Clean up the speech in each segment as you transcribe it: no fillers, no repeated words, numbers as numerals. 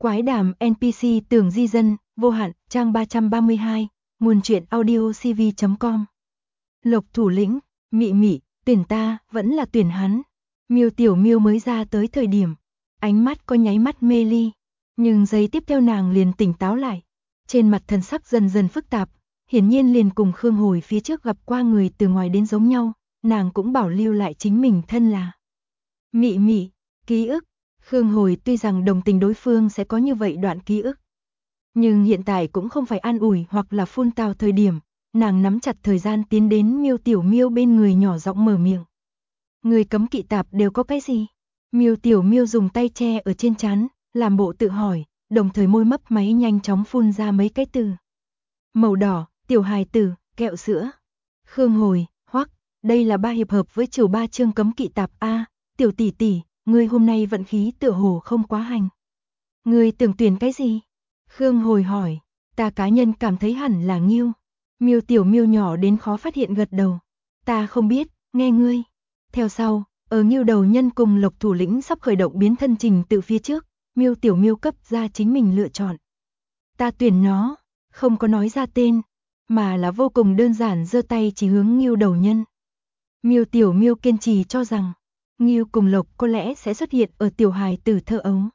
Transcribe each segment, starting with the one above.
Quái đàm NPC Tưởng Di Dân, vô hạn, trang 332, nguồn truyện audiocv.com. Lộc thủ lĩnh, mị mị, tuyển ta, vẫn là tuyển hắn. Miêu Tiểu Miêu mới ra tới thời điểm, ánh mắt có nháy mắt mê ly, nhưng giây tiếp theo nàng liền tỉnh táo lại. Trên mặt thần sắc dần dần phức tạp, hiển nhiên liền cùng Khương Hồi phía trước gặp qua người từ ngoài đến giống nhau, nàng cũng bảo lưu lại chính mình thân là mị mị, ký ức. Khương Hồi tuy rằng đồng tình đối phương sẽ có như vậy đoạn ký ức, nhưng hiện tại cũng không phải an ủi hoặc là phun tào thời điểm, nàng nắm chặt thời gian tiến đến Miêu Tiểu Miêu bên người nhỏ giọng mở miệng. Người cấm kỵ tạp đều có cái gì? Miêu Tiểu Miêu dùng tay che ở trên trán, làm bộ tự hỏi, đồng thời môi mấp máy nhanh chóng phun ra mấy cái từ. Màu đỏ, tiểu hài tử, kẹo sữa. Khương Hồi, hoắc, đây là 3 hiệp hợp với chiều 3 chương cấm kỵ tạp a, tiểu tỷ tỷ, ngươi hôm nay vận khí tựa hồ không quá hành. Ngươi tưởng tuyển cái gì? Khương Hồi hỏi, ta cá nhân cảm thấy hẳn là Nghiêu. Miêu Tiểu Miêu nhỏ đến khó phát hiện gật đầu. Ta không biết, nghe ngươi. Theo sau, ở Nghiêu đầu nhân cùng Lộc thủ lĩnh sắp khởi động biến thân trình tự phía trước, Miêu Tiểu Miêu cấp ra chính mình lựa chọn. Ta tuyển nó, không có nói ra tên, mà là vô cùng đơn giản giơ tay chỉ hướng Nghiêu đầu nhân. Miêu Tiểu Miêu kiên trì cho rằng Nghiêu cùng Lộc có lẽ sẽ xuất hiện ở tiểu hài tử thơ ấu.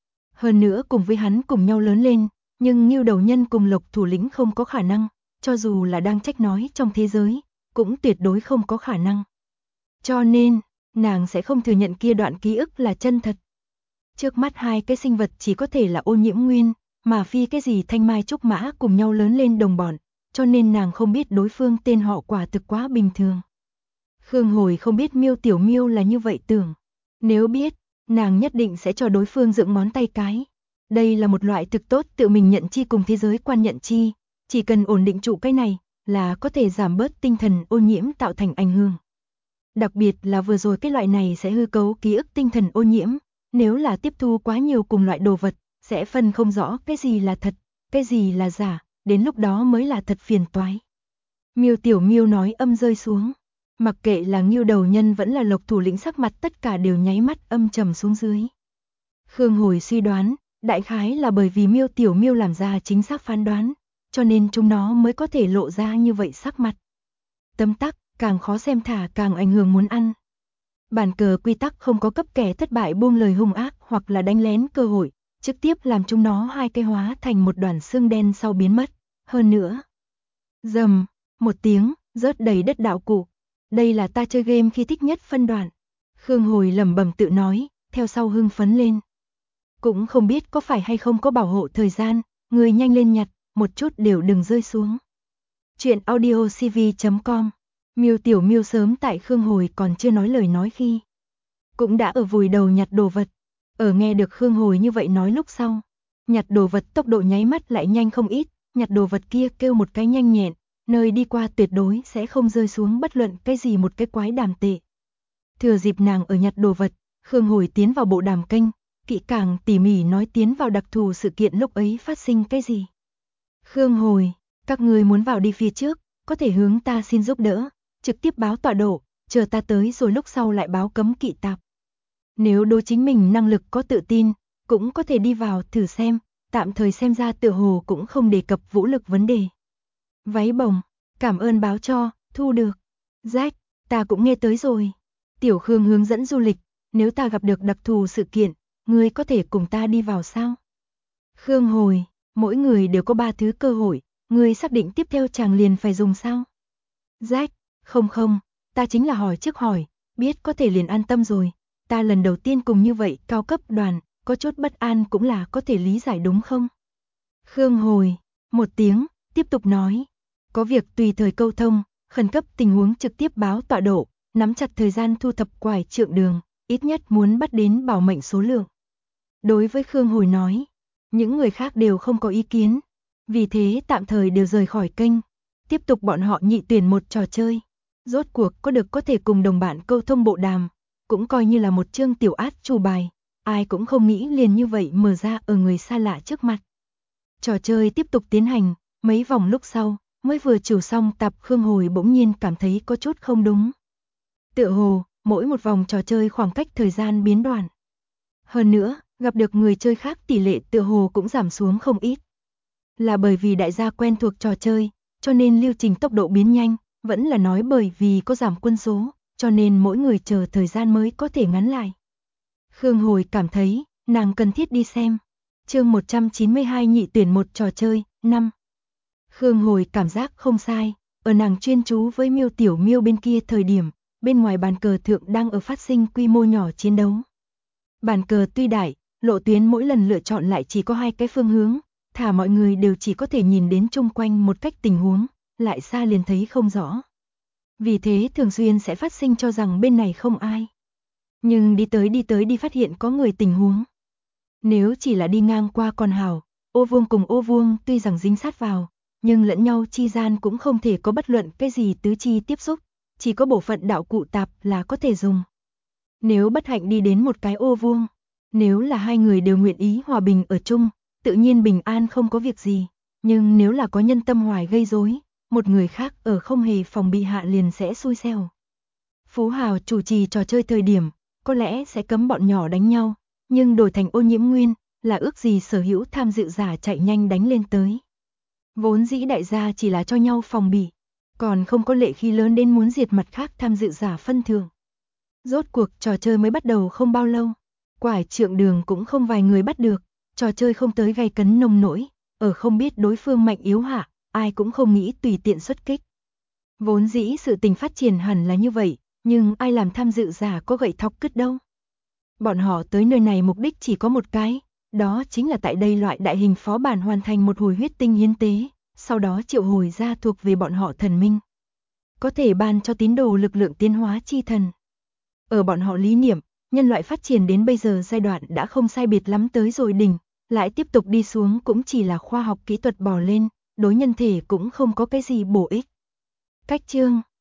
Hơn nữa cùng với hắn cùng nhau lớn lên, nhưng Nghiêu đầu nhân cùng Lộc thủ lĩnh không có khả năng, cho dù là đang trách nói trong thế giới, cũng tuyệt đối không có khả năng. Cho nên, nàng sẽ không thừa nhận kia đoạn ký ức là chân thật. Trước mắt hai cái sinh vật chỉ có thể là Ô Nhiễm Nguyên, mà phi cái gì Thanh Mai Trúc Mã cùng nhau lớn lên đồng bọn, cho nên nàng không biết đối phương tên họ quả thực quá bình thường. Khương Hồi không biết Miêu Tiểu Miêu là như vậy tưởng. Nếu biết, nàng nhất định sẽ cho đối phương dựng ngón tay cái. Đây là một loại thực tốt tự mình nhận chi cùng thế giới quan nhận chi. Chỉ cần ổn định trụ cái này, là có thể giảm bớt tinh thần ô nhiễm tạo thành ảnh hưởng. Đặc biệt là vừa rồi cái loại này sẽ hư cấu ký ức tinh thần ô nhiễm. Nếu là tiếp thu quá nhiều cùng loại đồ vật, sẽ phân không rõ cái gì là thật, cái gì là giả, đến lúc đó mới là thật phiền toái. Miêu Tiểu Miêu nói âm rơi xuống. Mặc kệ là Nghiêu đầu nhân vẫn là Lộc thủ lĩnh sắc mặt tất cả đều nháy mắt âm trầm xuống dưới. Khương Hồi suy đoán, đại khái là bởi vì Miêu Tiểu Miêu làm ra chính xác phán đoán, cho nên chúng nó mới có thể lộ ra như vậy sắc mặt. Tấm tắc, càng khó xem thả càng ảnh hưởng muốn ăn. Bản cờ quy tắc không có cấp kẻ thất bại buông lời hung ác hoặc là đánh lén cơ hội, trực tiếp làm chúng nó hai cái hóa thành một đoàn xương đen sau biến mất. Hơn nữa, rầm, một tiếng, rớt đầy đất đạo cụ. Đây là ta chơi game khi thích nhất phân đoạn. Khương Hồi lẩm bẩm tự nói, theo sau hưng phấn lên. Cũng không biết có phải hay không có bảo hộ thời gian, người nhanh lên nhặt, một chút đều đừng rơi xuống. Chuyện audiocv.com. Miêu Tiểu Miêu sớm tại Khương Hồi còn chưa nói lời nói khi, cũng đã ở vùi đầu nhặt đồ vật. Ở nghe được Khương Hồi như vậy nói lúc sau, nhặt đồ vật tốc độ nháy mắt lại nhanh không ít, nhặt đồ vật kia kêu một cái nhanh nhẹn, nơi đi qua tuyệt đối sẽ không rơi xuống bất luận cái gì một cái quái đàm tệ. Thừa dịp nàng ở nhặt đồ vật, Khương Hồi tiến vào bộ đàm kênh, kỹ càng tỉ mỉ nói tiến vào đặc thù sự kiện lúc ấy phát sinh cái gì. Khương Hồi, các người muốn vào đi phía trước, có thể hướng ta xin giúp đỡ, trực tiếp báo tọa độ, chờ ta tới rồi lúc sau lại báo cấm kỵ tạp. Nếu đối chính mình năng lực có tự tin, cũng có thể đi vào thử xem, tạm thời xem ra tựa hồ cũng không đề cập vũ lực vấn đề. Váy bồng, cảm ơn báo cho, thu được. Rách, ta cũng nghe tới rồi. Tiểu Khương hướng dẫn du lịch, nếu ta gặp được đặc thù sự kiện, ngươi có thể cùng ta đi vào sao? Khương Hồi, mỗi người đều có 3 thứ cơ hội, ngươi xác định tiếp theo chàng liền phải dùng sao? Rách, không, ta chính là hỏi trước hỏi, biết có thể liền an tâm rồi. Ta lần đầu tiên cùng như vậy cao cấp đoàn, có chút bất an cũng là có thể lý giải đúng không? Khương Hồi, một tiếng, tiếp tục nói. Có việc tùy thời câu thông, khẩn cấp tình huống trực tiếp báo tọa độ, nắm chặt thời gian thu thập quải trượng đường, ít nhất muốn bắt đến bảo mệnh số lượng. Đối với Khương Hồi nói, những người khác đều không có ý kiến, vì thế tạm thời đều rời khỏi kênh, tiếp tục bọn họ nhị tuyển một trò chơi. Rốt cuộc có được có thể cùng đồng bạn câu thông bộ đàm, cũng coi như là một chương tiểu át chủ bài, ai cũng không nghĩ liền như vậy mở ra ở người xa lạ trước mặt. Trò chơi tiếp tục tiến hành, mấy vòng lúc sau, mới vừa chiều xong tập Khương Hồi bỗng nhiên cảm thấy có chút không đúng. Tựa hồ, mỗi một vòng trò chơi khoảng cách thời gian biến đoạn. Hơn nữa, Gặp được người chơi khác tỷ lệ tựa hồ cũng giảm xuống không ít. Là bởi vì đại gia quen thuộc trò chơi, cho nên lưu trình tốc độ biến nhanh, vẫn là nói bởi vì có giảm quân số, cho nên mỗi người chờ thời gian mới có thể ngắn lại. Khương Hồi cảm thấy, nàng cần thiết đi xem. Chương 192 nhị tuyển một trò chơi, 5. Khương Hồi cảm giác không sai, ở nàng chuyên chú với Miêu Tiểu Miêu bên kia thời điểm, bên ngoài bàn cờ thượng đang ở phát sinh quy mô nhỏ chiến đấu. Bàn cờ tuy đại, lộ tuyến mỗi lần lựa chọn lại chỉ có 2 cái phương hướng, thả mọi người đều chỉ có thể nhìn đến chung quanh một cách tình huống, lại xa liền thấy không rõ. Vì thế thường xuyên sẽ phát sinh cho rằng bên này không ai. Nhưng đi tới đi phát hiện có người tình huống. Nếu chỉ là đi ngang qua con hào, ô vuông cùng ô vuông tuy rằng dính sát vào, nhưng lẫn nhau chi gian cũng không thể có bất luận cái gì tứ chi tiếp xúc, chỉ có bộ phận đạo cụ tạp là có thể dùng. Nếu bất hạnh đi đến một cái ô vuông, nếu là hai người đều nguyện ý hòa bình ở chung, tự nhiên bình an không có việc gì, nhưng nếu là có nhân tâm hoài gây rối, một người khác ở không hề phòng bị hạ liền sẽ xui xẻo. Phú Hào chủ trì trò chơi thời điểm, có lẽ sẽ cấm bọn nhỏ đánh nhau, nhưng đổi thành Ô Nhiễm Nguyên, là ước gì sở hữu tham dự giả chạy nhanh đánh lên tới. Vốn dĩ đại gia chỉ là cho nhau phòng bị, còn không có lệ khí lớn đến muốn diệt mặt khác tham dự giả phân thường. Rốt cuộc trò chơi mới bắt đầu không bao lâu, quải trượng đường cũng không vài người bắt được, trò chơi không tới gay cấn nông nỗi, ở không biết đối phương mạnh yếu hạ, ai cũng không nghĩ tùy tiện xuất kích. Vốn dĩ sự tình phát triển hẳn là như vậy, nhưng ai làm tham dự giả có gậy thọc cứt đâu. Bọn họ tới nơi này mục đích chỉ có một cái, đó chính là tại đây loại đại hình phó bản hoàn thành một hồi huyết tinh hiến tế, sau đó triệu hồi ra thuộc về bọn họ thần minh. Có thể ban cho tín đồ lực lượng tiến hóa chi thần. Ở bọn họ lý niệm, nhân loại phát triển đến bây giờ giai đoạn đã không sai biệt lắm tới rồi đỉnh, lại tiếp tục đi xuống cũng chỉ là khoa học kỹ thuật bò lên, đối nhân thể cũng không có cái gì bổ ích. Cách chương